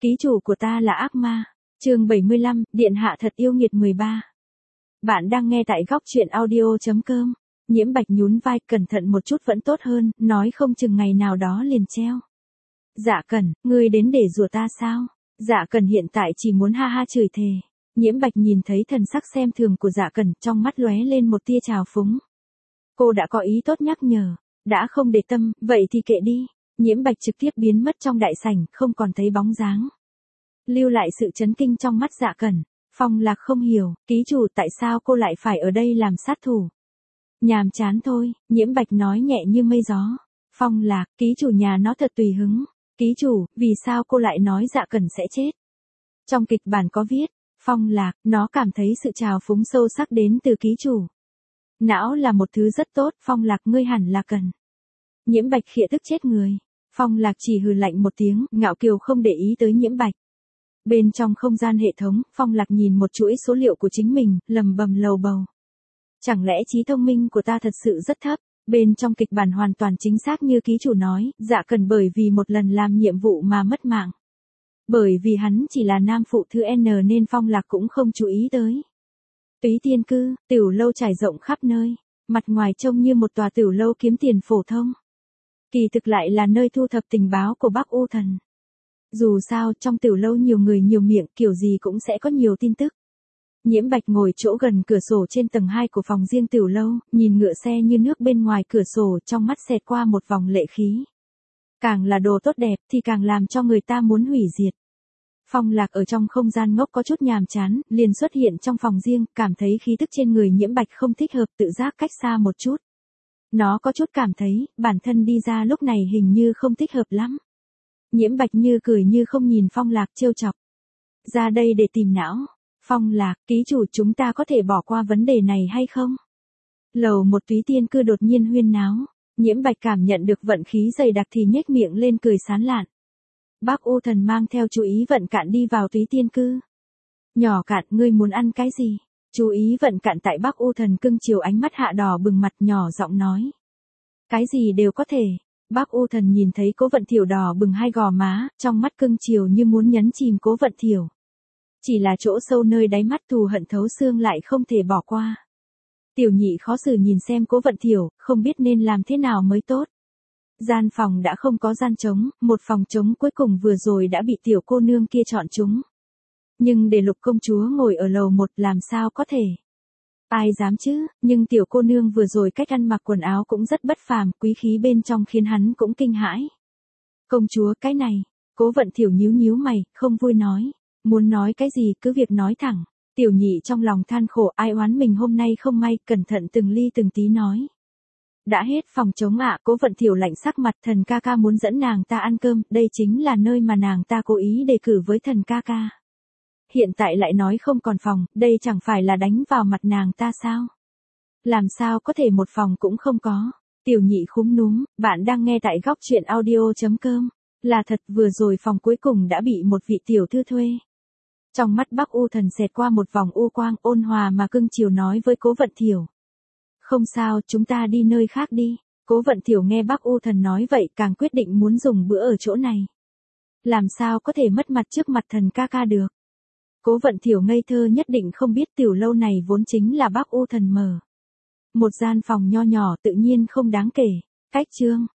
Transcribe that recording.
ký chủ của ta là ác ma. Chương 75, Điện hạ thật yêu nghiệt 13. Bạn đang nghe tại góc truyện audio.com. Nhiễm Bạch nhún vai, cẩn thận một chút vẫn tốt hơn, nói không chừng ngày nào đó liền treo. Dạ Cẩn, ngươi đến để rủa ta sao? Dạ Cẩn hiện tại chỉ muốn ha ha chửi thề. Nhiễm Bạch nhìn thấy thần sắc xem thường của Dạ Cẩn, trong mắt lóe lên một tia trào phúng. Cô đã có ý tốt nhắc nhở, đã không để tâm, vậy thì kệ đi. Nhiễm Bạch trực tiếp biến mất trong đại sảnh, không còn thấy bóng dáng. Lưu lại sự chấn kinh trong mắt Dạ Cẩn. Phong Lạc không hiểu, ký chủ tại sao cô lại phải ở đây làm sát thủ? Nhàm chán thôi, Nhiễm Bạch nói nhẹ như mây gió. Phong Lạc, ký chủ nhà nó thật tùy hứng. Ký chủ, vì sao cô lại nói Dạ Cẩn sẽ chết? Trong kịch bản có viết, Phong Lạc, nó cảm thấy sự trào phúng sâu sắc đến từ ký chủ. Não là một thứ rất tốt, Phong Lạc ngươi hẳn là cần. Nhiễm Bạch khịa tức chết người. Phong Lạc chỉ hừ lạnh một tiếng, ngạo kiều không để ý tới Nhiễm Bạch. Bên trong không gian hệ thống, Phong Lạc nhìn một chuỗi số liệu của chính mình, lầm bầm lầu bầu. Chẳng lẽ trí thông minh của ta thật sự rất thấp? Bên trong kịch bản hoàn toàn chính xác như ký chủ nói, Dạ Cẩn bởi vì một lần làm nhiệm vụ mà mất mạng. Bởi vì hắn chỉ là nam phụ thứ N nên Phong Lạc cũng không chú ý tới. Túy Tiên Cư, tiểu lâu trải rộng khắp nơi, mặt ngoài trông như một tòa tiểu lâu kiếm tiền phổ thông. Kỳ thực lại là nơi thu thập tình báo của Bắc U Thần. Dù sao, trong tiểu lâu nhiều người nhiều miệng, kiểu gì cũng sẽ có nhiều tin tức. Nhiễm Bạch ngồi chỗ gần cửa sổ trên tầng 2 của phòng riêng tiểu lâu, nhìn ngựa xe như nước bên ngoài cửa sổ, trong mắt xẹt qua một vòng lệ khí. Càng là đồ tốt đẹp thì càng làm cho người ta muốn hủy diệt. Phong Lạc ở trong không gian ngốc có chút nhàm chán, liền xuất hiện trong phòng riêng, cảm thấy khí tức trên người Nhiễm Bạch không thích hợp, tự giác cách xa một chút. Nó có chút cảm thấy, bản thân đi ra lúc này hình như không thích hợp lắm. Nhiễm Bạch như cười như không nhìn Phong Lạc trêu chọc. Ra đây để tìm não. Phong Lạc, ký chủ chúng ta có thể bỏ qua vấn đề này hay không? Lầu một Túy Tiên Cư đột nhiên huyên náo. Nhiễm Bạch cảm nhận được vận khí dày đặc thì nhếch miệng lên cười sán lạn. Bác U Thần mang theo chú Ý Vận Cạn đi vào Túy Tiên Cư. Nhỏ Cạn, ngươi muốn ăn cái gì? Chú Ý Vận Cạn tại Bác U Thần cưng chiều ánh mắt hạ đỏ bừng mặt, nhỏ giọng nói. Cái gì đều có thể. Bác U Thần nhìn thấy Cố Vận Thiểu đỏ bừng hai gò má, trong mắt cưng chiều như muốn nhấn chìm Cố Vận Thiểu. Chỉ là chỗ sâu nơi đáy mắt thù hận thấu xương lại không thể bỏ qua. Tiểu Nhị khó xử nhìn xem Cố Vận Thiểu, không biết nên làm thế nào mới tốt. Gian phòng đã không có gian trống, một phòng trống cuối cùng vừa rồi đã bị tiểu cô nương kia chọn chúng. Nhưng để Lục công chúa ngồi ở lầu 1 làm sao có thể? Ai dám chứ, nhưng tiểu cô nương vừa rồi cách ăn mặc quần áo cũng rất bất phàm, quý khí bên trong khiến hắn cũng kinh hãi. Công chúa cái này, Cố Vận Thiểu nhíu nhíu mày, không vui nói. Muốn nói cái gì cứ việc nói thẳng. Tiểu Nhị trong lòng than khổ, ai oán mình hôm nay không may, cẩn thận từng ly từng tí nói. Đã hết phòng trống ạ. Cố Vận Thiểu lạnh sắc mặt, thần ca ca muốn dẫn nàng ta ăn cơm, đây chính là nơi mà nàng ta cố ý đề cử với thần ca ca. Hiện tại lại nói không còn phòng, đây chẳng phải là đánh vào mặt nàng ta sao? Làm sao có thể một phòng cũng không có? Tiểu Nhị khúm núm, bạn đang nghe tại góc truyện audio.com. Là thật, vừa rồi phòng cuối cùng đã bị một vị tiểu thư thuê. Trong mắt Bắc U Thần xẹt qua một vòng u quang, ôn hòa mà cưng chiều nói với Cố Vận Thiểu. Không sao, chúng ta đi nơi khác đi. Cố Vận Thiểu nghe Bắc U Thần nói vậy càng quyết định muốn dùng bữa ở chỗ này. Làm sao có thể mất mặt trước mặt thần ca ca được. Cố Vận Thiểu ngây thơ nhất định không biết tiểu lâu này vốn chính là Bắc U Thần mở. Một gian phòng nho nhỏ tự nhiên không đáng kể. Cách chương.